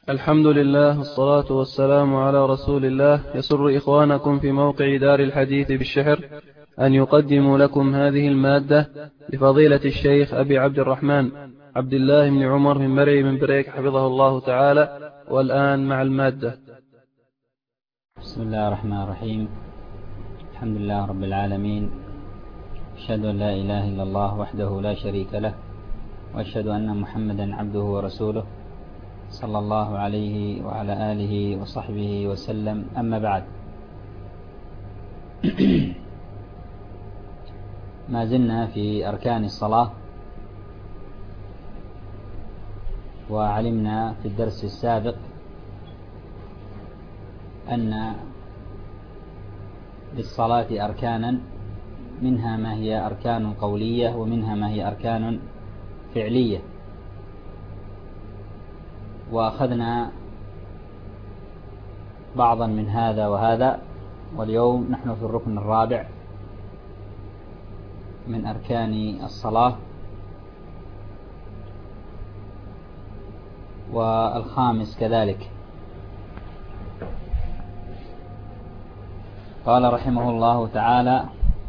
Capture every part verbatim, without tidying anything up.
الحمد لله والصلاة والسلام على رسول الله. يسر إخوانكم في موقع دار الحديث بالشحر أن يقدموا لكم هذه المادة لفضيلة الشيخ أبي عبد الرحمن عبد الله بن عمر من مرعي من بريك حفظه الله تعالى. والآن مع المادة. بسم الله الرحمن الرحيم. الحمد لله رب العالمين، أشهد أن لا إله إلا الله وحده لا شريك له، وأشهد أن محمدا عبده ورسوله صلى الله عليه وعلى آله وصحبه وسلم. أما بعد، ما زلنا في أركان الصلاة، وعلمنا في الدرس السابق أن للصلاة أركانا، منها ما هي أركان قولية ومنها ما هي أركان فعلية، وأخذنا بعضا من هذا وهذا، واليوم نحن في الركن الرابع من أركان الصلاة، والخامس كذلك. قال رحمه الله تعالى: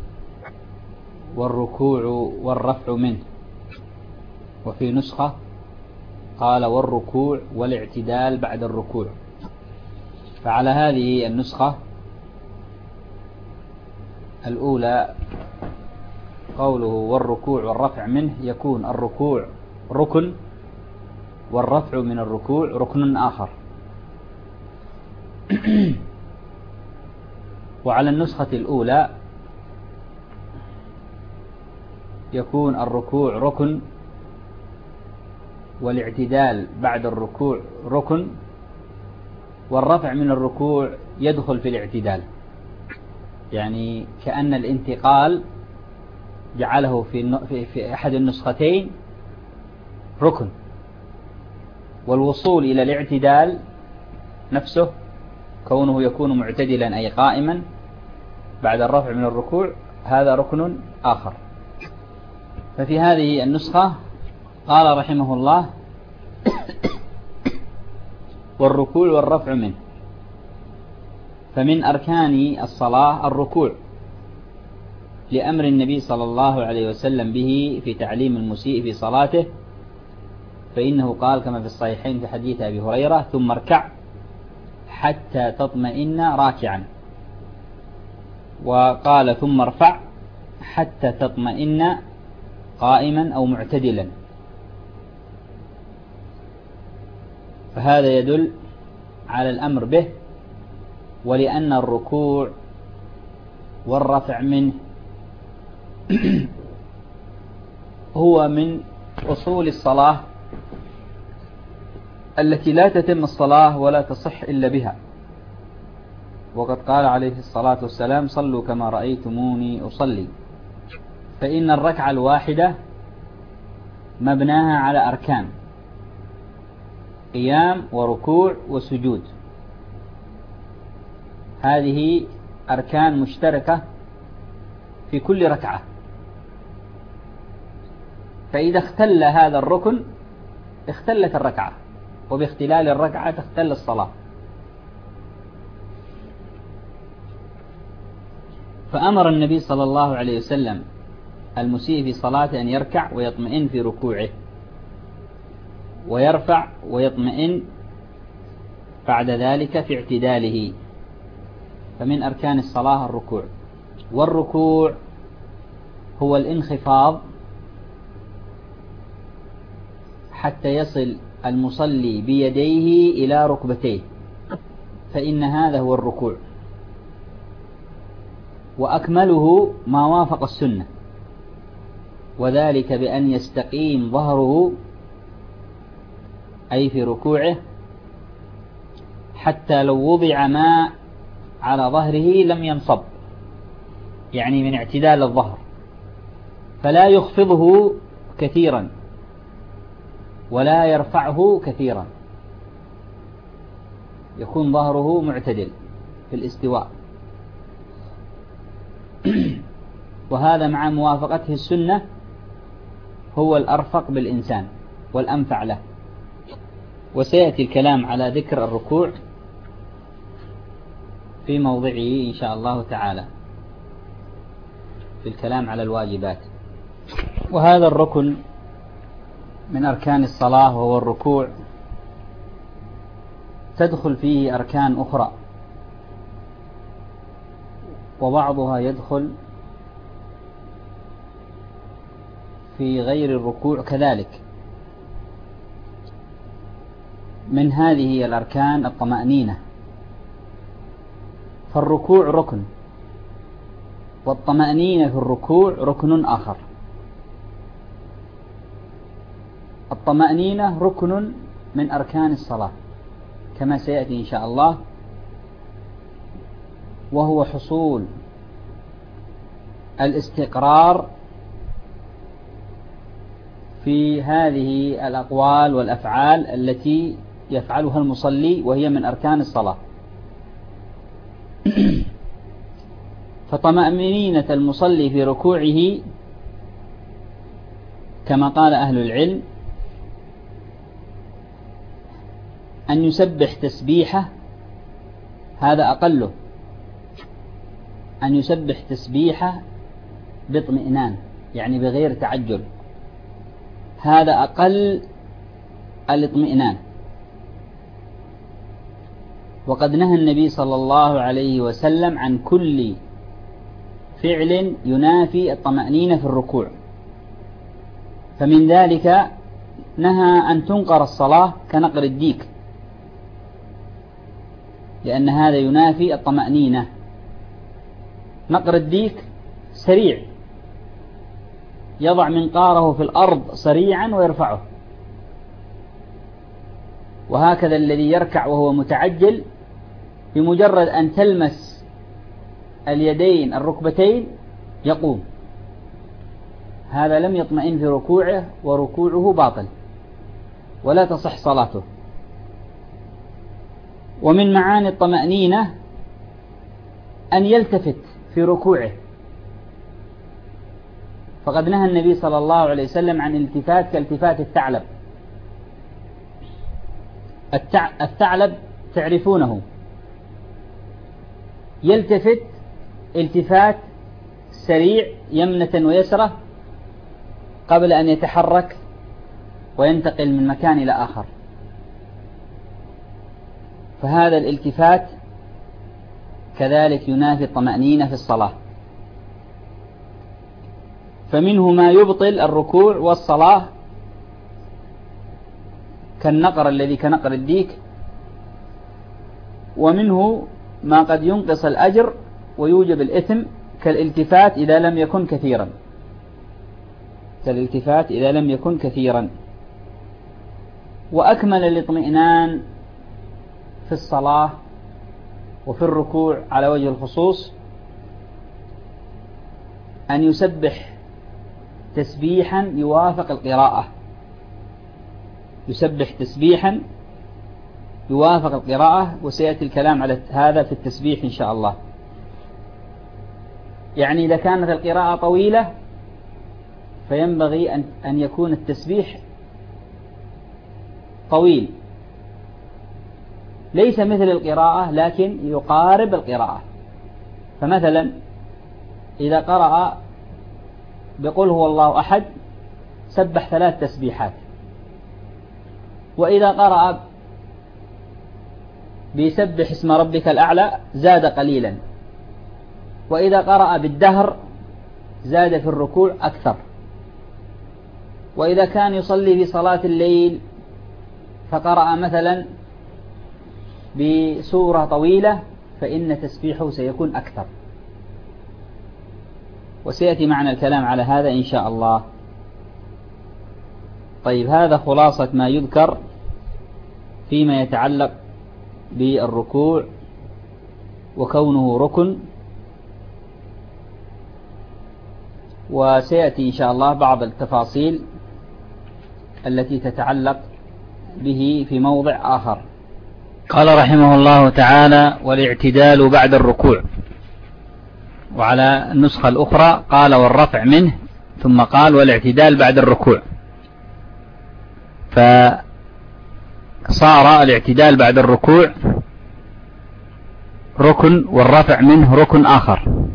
والركوع والرفع منه. وفي نسخة قال: والركوع والاعتدال بعد الركوع. فعلى هذه النسخة الأولى قوله والركوع والرفع منه، يكون الركوع ركن والرفع من الركوع ركن آخر. وعلى النسخة الأولى يكون الركوع ركن والاعتدال بعد الركوع ركن، والرفع من الركوع يدخل في الاعتدال، يعني كأن الانتقال جعله في في أحد النسختين ركن، والوصول إلى الاعتدال نفسه كونه يكون معتدلا أي قائما بعد الرفع من الركوع هذا ركن آخر. ففي هذه النسخة قال رحمه الله: والركوع والرفع منه. فمن أركان الصلاة الركوع، لأمر النبي صلى الله عليه وسلم به في تعليم المسيء في صلاته، فإنه قال كما في الصحيحين في حديث أبي هريرة: ثم اركع حتى تطمئن راكعا. وقال: ثم ارفع حتى تطمئن قائما أو معتدلا. فهذا يدل على الأمر به، ولأن الركوع والرفع منه هو من أصول الصلاة التي لا تتم الصلاة ولا تصح إلا بها. وقد قال عليه الصلاة والسلام: صلوا كما رأيتموني أصلي. فإن الركعة الواحدة مبناها على أركان: قيام وركوع وسجود. هذه أركان مشتركة في كل ركعة، فإذا اختل هذا الركن اختلت الركعة، وباختلال الركعة تختل الصلاة. فأمر النبي صلى الله عليه وسلم المسيء في صلاته أن يركع ويطمئن في ركوعه، ويرفع ويطمئن بعد ذلك في اعتداله. فمن أركان الصلاة الركوع. والركوع هو الانخفاض حتى يصل المصلي بيديه إلى ركبتيه، فإن هذا هو الركوع. وأكمله ما وافق السنة، وذلك بأن يستقيم ظهره أي في ركوعه، حتى لو وضع ماء على ظهره لم ينصب، يعني من اعتدال الظهر، فلا يخفضه كثيرا ولا يرفعه كثيرا، يكون ظهره معتدل في الاستواء. وهذا مع موافقته السنة هو الأرفق بالإنسان والأنفع له. وسيأتي الكلام على ذكر الركوع في موضعه إن شاء الله تعالى في الكلام على الواجبات. وهذا الركن من أركان الصلاة وهو الركوع تدخل فيه أركان أخرى، وبعضها يدخل في غير الركوع كذلك. من هذه الأركان الطمأنينة، فالركوع ركن، والطمأنينة في الركوع ركن آخر. الطمأنينة ركن من أركان الصلاة كما سيأتي إن شاء الله، وهو حصول الاستقرار في هذه الأقوال والأفعال التي يفعلها المصلي، وهي من أركان الصلاة. فطمأنينة المصلي في ركوعه كما قال أهل العلم أن يسبح تسبيحة، هذا أقله، أن يسبح تسبيحة باطمئنان، يعني بغير تعجل، هذا أقل الاطمئنان. وقد نهى النبي صلى الله عليه وسلم عن كل فعل ينافي الطمأنينة في الركوع، فمن ذلك نهى أن تنقر الصلاة كنقر الديك، لأن هذا ينافي الطمأنينة. نقر الديك سريع، يضع منقاره في الأرض سريعا ويرفعه، وهكذا الذي يركع وهو متعجل بمجرد أن تلمس اليدين الركبتين يقوم، هذا لم يطمئن في ركوعه، وركوعه باطل ولا تصح صلاته. ومن معاني الطمأنينة أن يلتفت في ركوعه، فقد نهى النبي صلى الله عليه وسلم عن التفات كالتفات الثعلب. الثعلب تعرفونه، يلتفت التفات سريع يمنة ويسرة قبل أن يتحرك وينتقل من مكان إلى آخر، فهذا الالتفات كذلك ينافي الطمأنينة في الصلاة. فمنه ما يبطل الركوع والصلاة كالنقر الذي كنقر الديك، ومنه ما قد ينقص الأجر ويوجب الإثم كالالتفات إذا لم يكن كثيرا كالالتفات إذا لم يكن كثيرا. وأكمل الاطمئنان في الصلاة وفي الركوع على وجه الخصوص أن يسبح تسبيحا يوافق القراءة، يسبح تسبيحا يوافق القراءة، وسيأتي الكلام على هذا في التسبيح إن شاء الله. يعني إذا كانت القراءة طويلة فينبغي أن أن يكون التسبيح طويل، ليس مثل القراءة لكن يقارب القراءة. فمثلا إذا قرأ بقول هو الله أحد سبح ثلاث تسبيحات، وإذا قرأ بيسبح اسم ربك الأعلى زاد قليلا، وإذا قرأ بالدهر زاد في الركوع أكثر. وإذا كان يصلي في صلاة الليل فقرأ مثلا بسورة طويلة فإن تسبيحه سيكون أكثر، وسيأتي معنا الكلام على هذا إن شاء الله. طيب، هذا خلاصة ما يذكر فيما يتعلق بالركوع وكونه ركن، وسيأتي إن شاء الله بعض التفاصيل التي تتعلق به في موضع آخر. قال رحمه الله تعالى: والاعتدال بعد الركوع. وعلى النسخة الأخرى قال: والرفع منه، ثم قال: والاعتدال بعد الركوع. صار الاعتدال بعد الركوع ركن والرفع منه ركن آخر.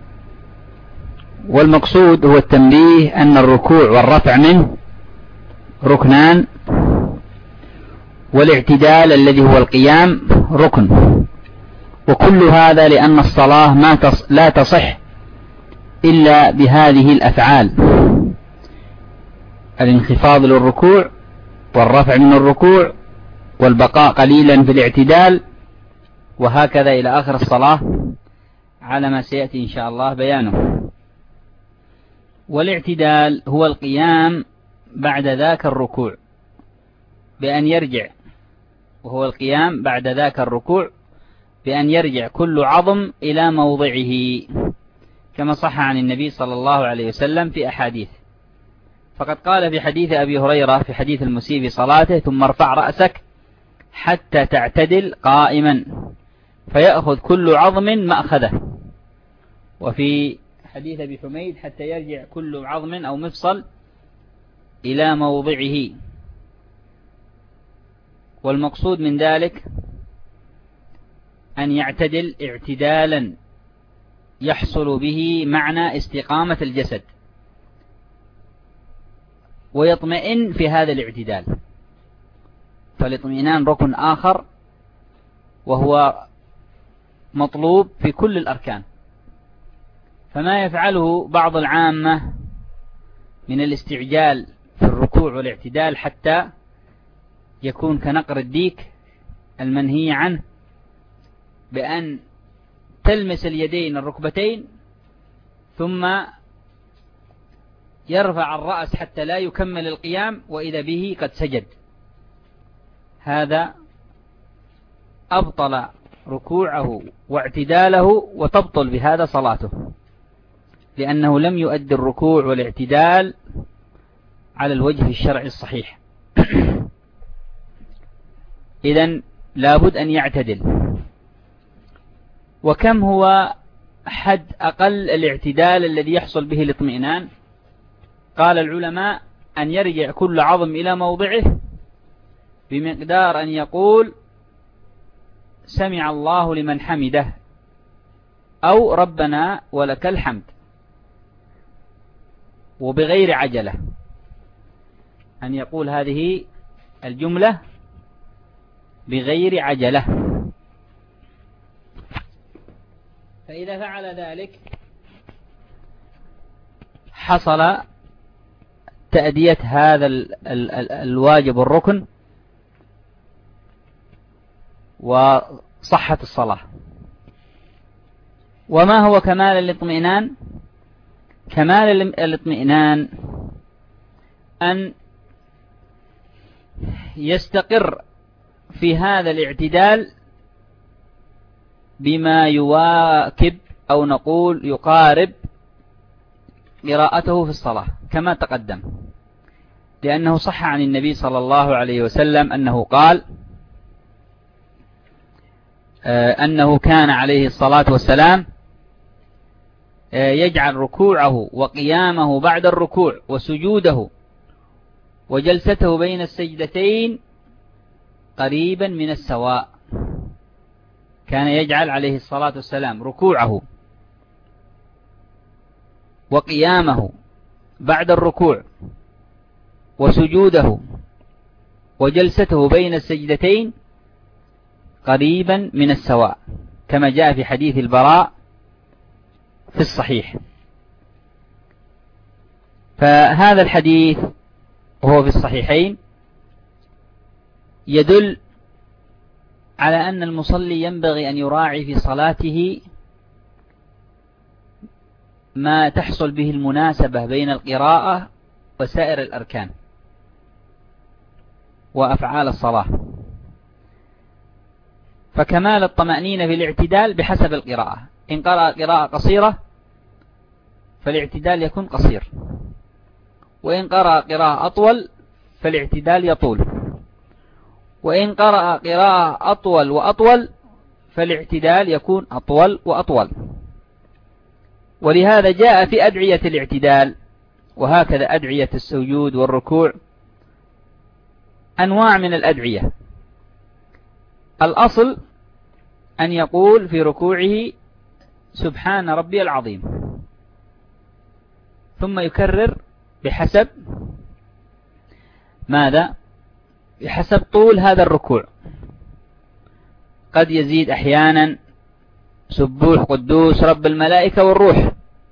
والمقصود هو التنبيه أن الركوع والرفع منه ركنان، والاعتدال الذي هو القيام ركن. وكل هذا لأن الصلاة ما تص... لا تصح إلا بهذه الأفعال: الانخفاض للركوع والرفع من الركوع والبقاء قليلا في الاعتدال، وهكذا إلى آخر الصلاة على ما سيأتي إن شاء الله بيانه. والاعتدال هو القيام بعد ذاك الركوع بأن يرجع، وهو القيام بعد ذاك الركوع بأن يرجع كل عظم إلى موضعه، كما صح عن النبي صلى الله عليه وسلم في أحاديث. فقد قال في حديث أبي هريرة في حديث المسيء في صلاته: ثم ارفع رأسك حتى تعتدل قائما فيأخذ كل عظم مأخذه. وفي حديث أبي حميد: حتى يرجع كل عظم أو مفصل إلى موضعه. والمقصود من ذلك أن يعتدل اعتدالا يحصل به معنى استقامة الجسد، ويطمئن في هذا الاعتدال. فالاطمئنان ركن آخر وهو مطلوب في كل الأركان. فما يفعله بعض العامة من الاستعجال في الركوع والاعتدال حتى يكون كنقر الديك المنهي عنه، بأن تلمس اليدين الركبتين ثم يرفع الرأس حتى لا يكمل القيام وإذا به قد سجد، هذا أبطل ركوعه واعتداله وتبطل بهذا صلاته، لأنه لم يؤدي الركوع والاعتدال على الوجه الشرعي الصحيح. إذن لابد أن يعتدل. وكم هو حد أقل الاعتدال الذي يحصل به الاطمئنان؟ قال العلماء: أن يرجع كل عظم إلى موضعه بمقدار أن يقول سمع الله لمن حمده أو ربنا ولك الحمد، وبغير عجلة. أن يقول هذه الجملة بغير عجلة. فإذا فعل ذلك حصل تأدية هذا ال ال ال الواجب الركن وصحة الصلاة. وما هو كمال الاطمئنان؟ كمال الاطمئنان أن يستقر في هذا الاعتدال بما يواكب أو نقول يقارب قراءته في الصلاة كما تقدم، لأنه صح عن النبي صلى الله عليه وسلم أنه قال أنه كان عليه الصلاة والسلام يجعل ركوعه وقيامه بعد الركوع وسجوده وجلسته بين السجدتين قريبا من السواء. كان يجعل عليه الصلاة والسلام ركوعه وقيامه بعد الركوع وسجوده وجلسته بين السجدتين قريبا من السواء، كما جاء في حديث البراء في الصحيح. فهذا الحديث وهو في الصحيحين يدل على أن المصلي ينبغي أن يراعي في صلاته ما تحصل به المناسبة بين القراءة وسائر الأركان وأفعال الصلاة. فكمال الطمأنينة في الاعتدال بحسب القراءة. إن قرأ قراءة قصيرة فالاعتدال يكون قصير، وإن قرأ قراءة أطول فالاعتدال يطول، وإن قرأ قراءة أطول وأطول فالاعتدال يكون أطول وأطول. ولهذا جاء في أدعية الاعتدال وهكذا أدعية السجود والركوع أنواع من الأدعية. الأصل أن يقول في ركوعه سبحان ربي العظيم، ثم يكرر بحسب ماذا؟ بحسب طول هذا الركوع. قد يزيد أحيانا سبوح قدوس رب الملائكة والروح،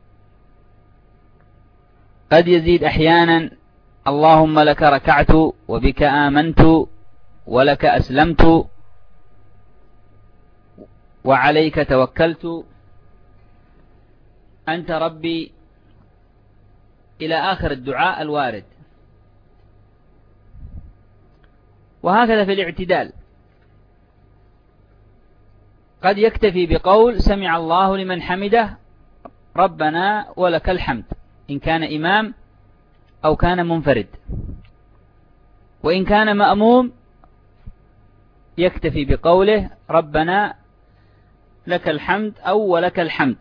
قد يزيد أحيانا اللهم لك ركعت وبك آمنت ولك أسلمت وعليك توكلت أنت ربي إلى آخر الدعاء الوارد. وهكذا في الاعتدال قد يكتفي بقول سمع الله لمن حمده ربنا ولك الحمد إن كان إمام أو كان منفرد، وإن كان مأموم يكتفي بقوله ربنا لك الحمد أو ولك الحمد.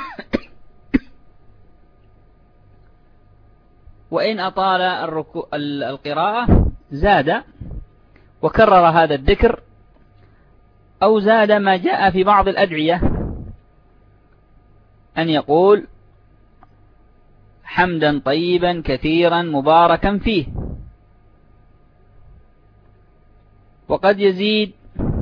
وإن أطال القراءة زاد وكرر هذا الذكر، أو زاد ما جاء في بعض الأدعية أن يقول حمدا طيبا كثيرا مباركا فيه. وقد يزيد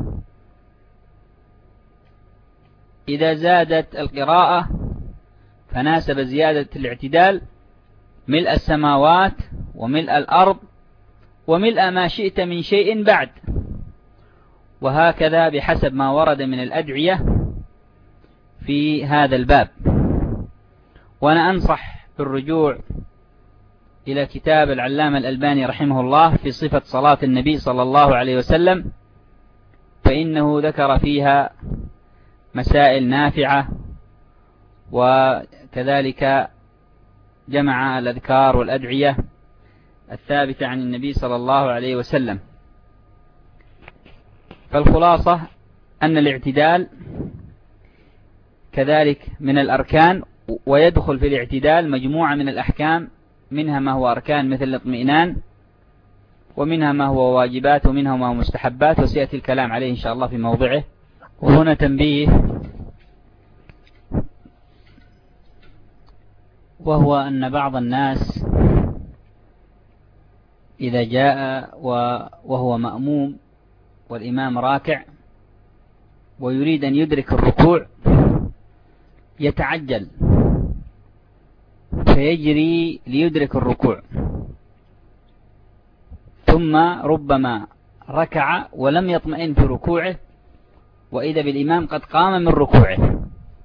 إذا زادت القراءة فناسب زيادة الاعتدال ملء السماوات وملء الأرض وملء ما شئت من شيء بعد، وهكذا بحسب ما ورد من الأدعية في هذا الباب. وأنا أنصح بالرجوع إلى كتاب العلامة الألباني رحمه الله في صفة صلاة النبي صلى الله عليه وسلم، فإنه ذكر فيها مسائل نافعة، وكذلك جمع الأذكار والأدعية الثابتة عن النبي صلى الله عليه وسلم. فالخلاصة أن الاعتدال كذلك من الأركان، ويدخل في الاعتدال مجموعة من الأحكام، منها ما هو أركان مثل الاطمئنان، ومنها ما هو واجبات، ومنها ما هو مستحبات، وسيأتي الكلام عليه إن شاء الله في موضعه. وهنا تنبيه، وهو أن بعض الناس إذا جاء وهو مأموم والإمام راكع ويريد أن يدرك الركوع يتعجل فيجري ليدرك الركوع، ثم ربما ركع ولم يطمئن في ركوعه، وإذا بالإمام قد قام من ركوعه.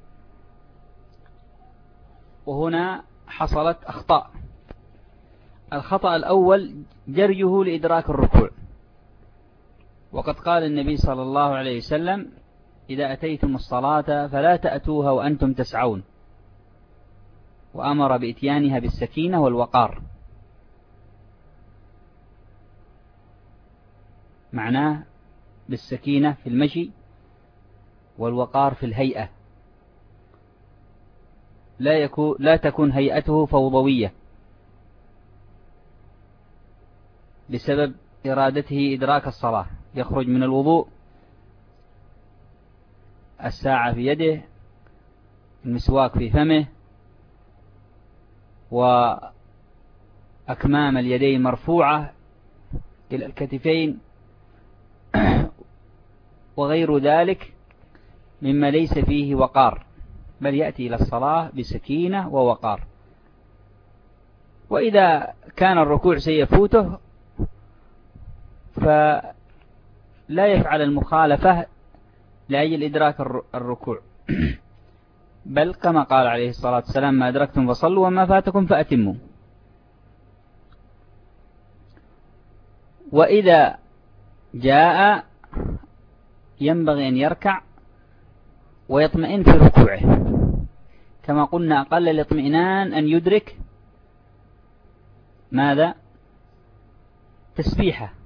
وهنا حصلت أخطاء. الخطأ الأول جريه لإدراك الركوع، وقد قال النبي صلى الله عليه وسلم إذا أتيتم الصلاة فلا تأتوها وأنتم تسعون، وأمر بإتيانها بالسكينة والوقار. معناه بالسكينة في المشي والوقار في الهيئة، لا يكون لا تكون هيئته فوضوية بسبب إرادته إدراك الصلاة. يخرج من الوضوء الساعة في يده، المسواك في فمه، وأكمام اليدين مرفوعة إلى الكتفين وغير ذلك مما ليس فيه وقار، بل يأتي إلى الصلاة بسكينة ووقار. وإذا كان الركوع سيفوته فلا يفعل المخالفة لأجل إدراك الركوع، بل كما قال عليه الصلاة والسلام ما أدركتم فصلوا وما فاتكم فأتموا. وإذا جاء ينبغي أن يركع ويطمئن في ركوعه، كما قلنا أقل الاطمئنان أن يدرك ماذا؟ تسبيحة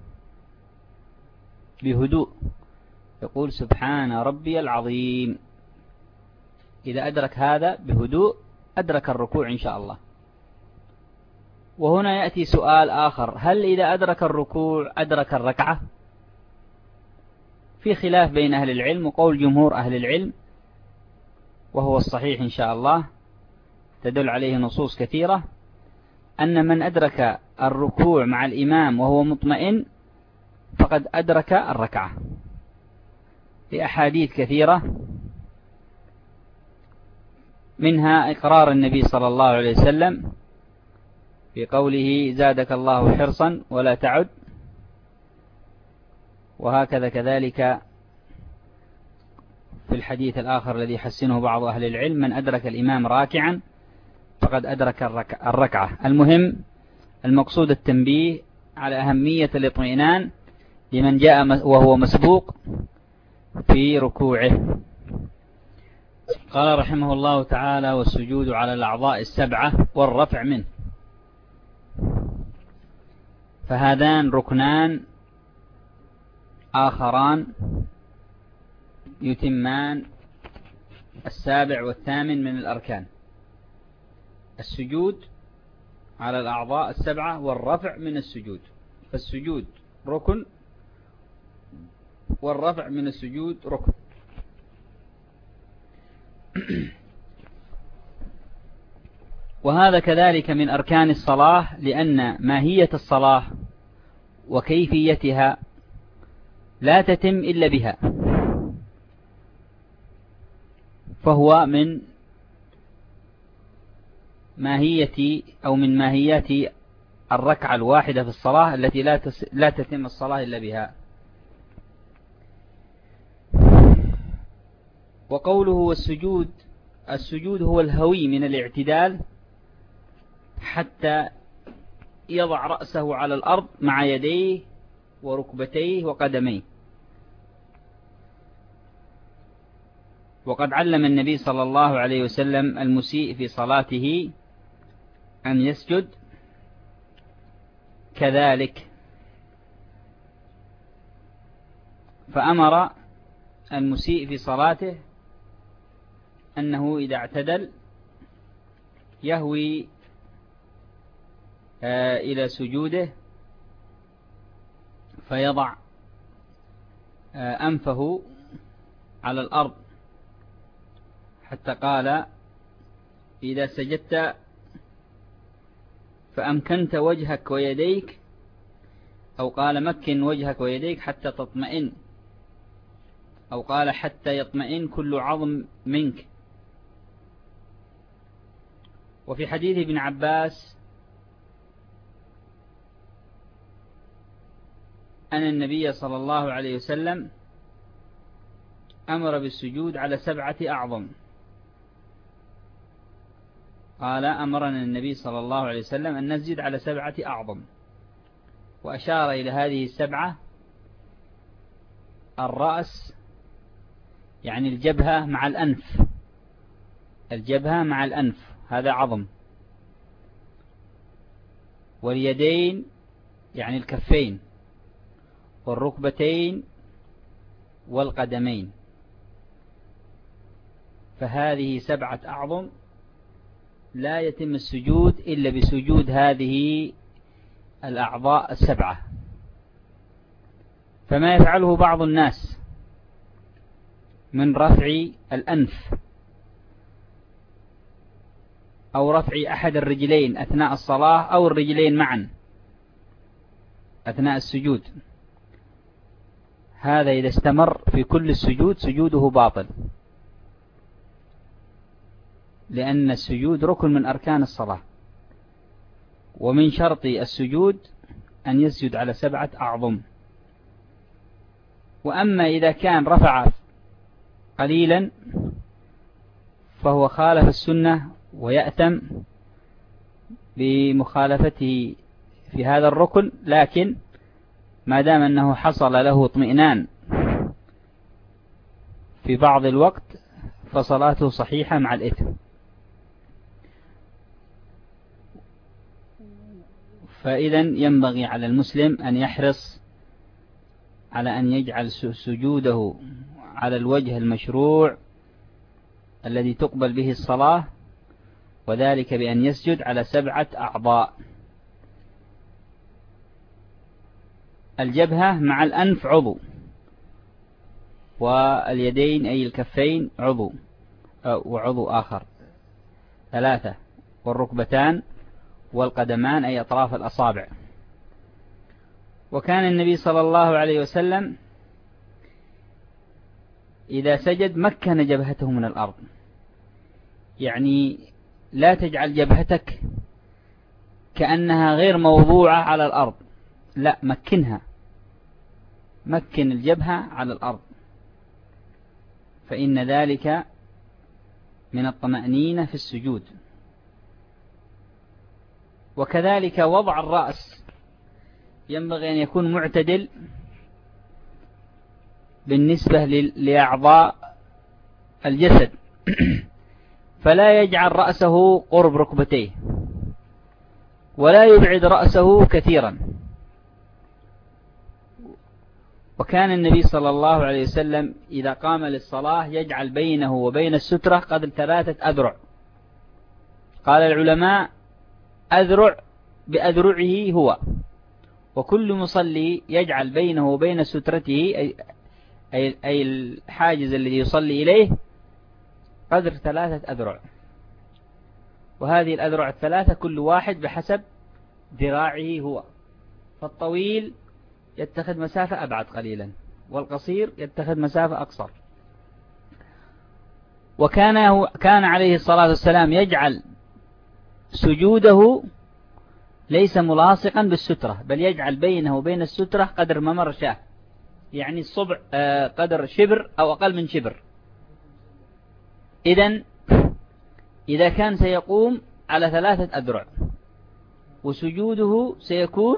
بهدوء، يقول سبحان ربي العظيم. إذا أدرك هذا بهدوء أدرك الركوع إن شاء الله. وهنا يأتي سؤال آخر، هل إذا أدرك الركوع أدرك الركعة؟ في في خلاف بين أهل العلم، وقول جمهور أهل العلم وهو الصحيح إن شاء الله تدل عليه نصوص كثيرة، أن من أدرك الركوع مع الإمام وهو مطمئن فقد أدرك الركعة، لأحاديث كثيرة، منها إقرار النبي صلى الله عليه وسلم في قوله زادك الله حرصا ولا تعد، وهكذا كذلك في الحديث الآخر الذي حسنه بعض أهل العلم من أدرك الإمام راكعا فقد أدرك الركعة. المهم المقصود التنبيه على أهمية الاطمئنان لمن جاء وهو مسبوق في ركوعه. قال رحمه الله تعالى: والسجود على الأعضاء السبعة والرفع منه. فهذان ركنان آخران يتمان السابع والثامن من الأركان: السجود على الأعضاء السبعة والرفع من السجود. فالسجود ركن والرفع من السجود ركن. وهذا كذلك من أركان الصلاة، لأن ماهية الصلاة وكيفيتها لا تتم إلا بها، فهو من ماهية أو من ماهيات الركعة الواحدة في الصلاة التي لا لا تتم الصلاة إلا بها. وقوله والسجود، السجود هو الهوي من الاعتدال حتى يضع رأسه على الأرض مع يديه وركبتيه وقدميه. وقد علم النبي صلى الله عليه وسلم المسيء في صلاته أن يسجد كذلك، فأمر المسيء في صلاته أنه إذا اعتدل يهوي إلى سجوده فيضع أنفه على الأرض، حتى قال: إذا سجدت فأمكنت وجهك ويديك، أو قال: مكن وجهك ويديك حتى تطمئن، أو قال: حتى يطمئن كل عظم منك. وفي حديث ابن عباس أن النبي صلى الله عليه وسلم أمر بالسجود على سبعة أعظم. قال: أمرنا النبي صلى الله عليه وسلم أن نسجد على سبعة أعظم، وأشار إلى هذه السبعة الرأس، يعني الجبهة مع الأنف، الجبهة مع الأنف هذا عظم، واليدين يعني الكفين، والركبتين والقدمين. فهذه سبعة أعظم لا يتم السجود إلا بسجود هذه الأعضاء السبعة. فما يفعله بعض الناس من رفع الأنف أو رفع أحد الرجلين أثناء الصلاة أو الرجلين معا أثناء السجود، هذا إذا استمر في كل السجود سجوده باطل، لأن السجود ركن من أركان الصلاة، ومن شرط السجود أن يسجد على سبعة أعظم. وأما إذا كان رفع قليلا فهو خالف السنة ويأثم بمخالفته في هذا الركن، لكن ما دام أنه حصل له اطمئنان في بعض الوقت فصلاته صحيحة مع الإثم. فإذا ينبغي على المسلم أن يحرص على أن يجعل سجوده على الوجه المشروع الذي تقبل به الصلاة، وذلك بأن يسجد على سبعة أعضاء: الجبهة مع الأنف عضو، واليدين أي الكفين عضو وعضو آخر ثلاثة، والركبتان والقدمان أي أطراف الأصابع. وكان النبي صلى الله عليه وسلم إذا سجد مكن جبهته من الأرض، يعني لا تجعل جبهتك كأنها غير موضوعة على الأرض، لا، مكنها، مكن الجبهة على الأرض، فإن ذلك من الطمأنينة في السجود. وكذلك وضع الرأس ينبغي أن يكون معتدل بالنسبة لأعضاء الجسد، فلا يجعل رأسه قرب ركبتيه ولا يبعد رأسه كثيرا. وكان النبي صلى الله عليه وسلم إذا قام للصلاة يجعل بينه وبين السترة قدر ثلاثة أذرع. قال العلماء أذرع بأذرعه هو، وكل مصلي يجعل بينه وبين سترته أي, أي, أي الحاجز الذي يصلي إليه قدر ثلاثة أذرع، وهذه الأذرع الثلاثة كل واحد بحسب ذراعه هو، فالطويل يتخذ مسافة أبعد قليلا والقصير يتخذ مسافة أقصر. وكان كان عليه الصلاة والسلام يجعل سجوده ليس ملاصقا بالسترة، بل يجعل بينه وبين السترة قدر ممر شاه، يعني الصبع قدر شبر أو أقل من شبر. إذن إذا كان سيقوم على ثلاثة أذرع وسجوده سيكون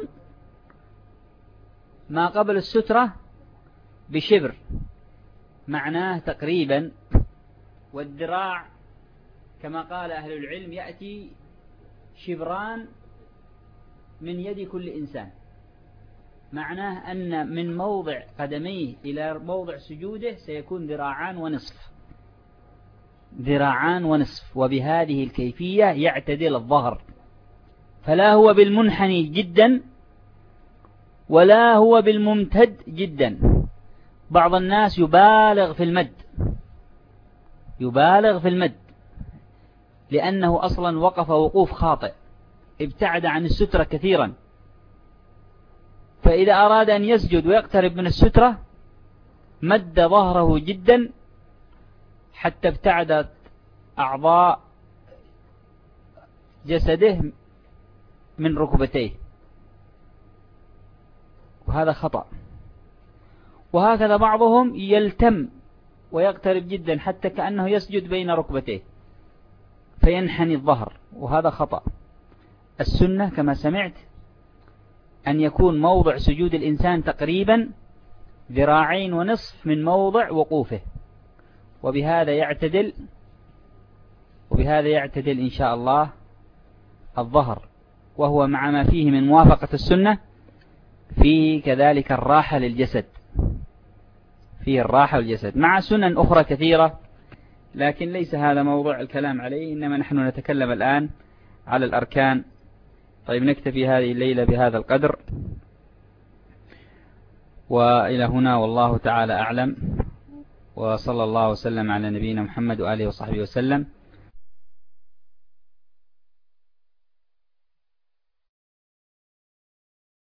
ما قبل السترة بشبر، معناه تقريبا، والذراع كما قال أهل العلم يأتي شبران من يد كل إنسان، معناه أن من موضع قدميه إلى موضع سجوده سيكون ذراعان ونصف، ذراعان ونصف. وبهذه الكيفية يعتدل الظهر، فلا هو بالمنحني جدا ولا هو بالممتد جدا. بعض الناس يبالغ في المد، يبالغ في المد لأنه أصلا وقف وقوف خاطئ، ابتعد عن السترة كثيرا، فإذا أراد أن يسجد ويقترب من السترة مد ظهره جدا حتى ابتعدت أعضاء جسده من ركبتيه، وهذا خطأ. وهكذا بعضهم يلتم ويقترب جدا حتى كأنه يسجد بين ركبتيه فينحني الظهر، وهذا خطأ. السنة كما سمعت أن يكون موضع سجود الإنسان تقريبا ذراعين ونصف من موضع وقوفه، وبهذا يعتدل وبهذا يعتدل إن شاء الله الظهر، وهو مع ما فيه من موافقة السنة فيه كذلك الراحة للجسد، فيه الراحة للجسد مع سنن أخرى كثيرة، لكن ليس هذا موضوع الكلام عليه، إنما نحن نتكلم الآن على الأركان. طيب نكتفي هذه الليلة بهذا القدر، وإلى هنا والله تعالى أعلم، وصلى الله وسلم على نبينا محمد وآله وصحبه وسلم.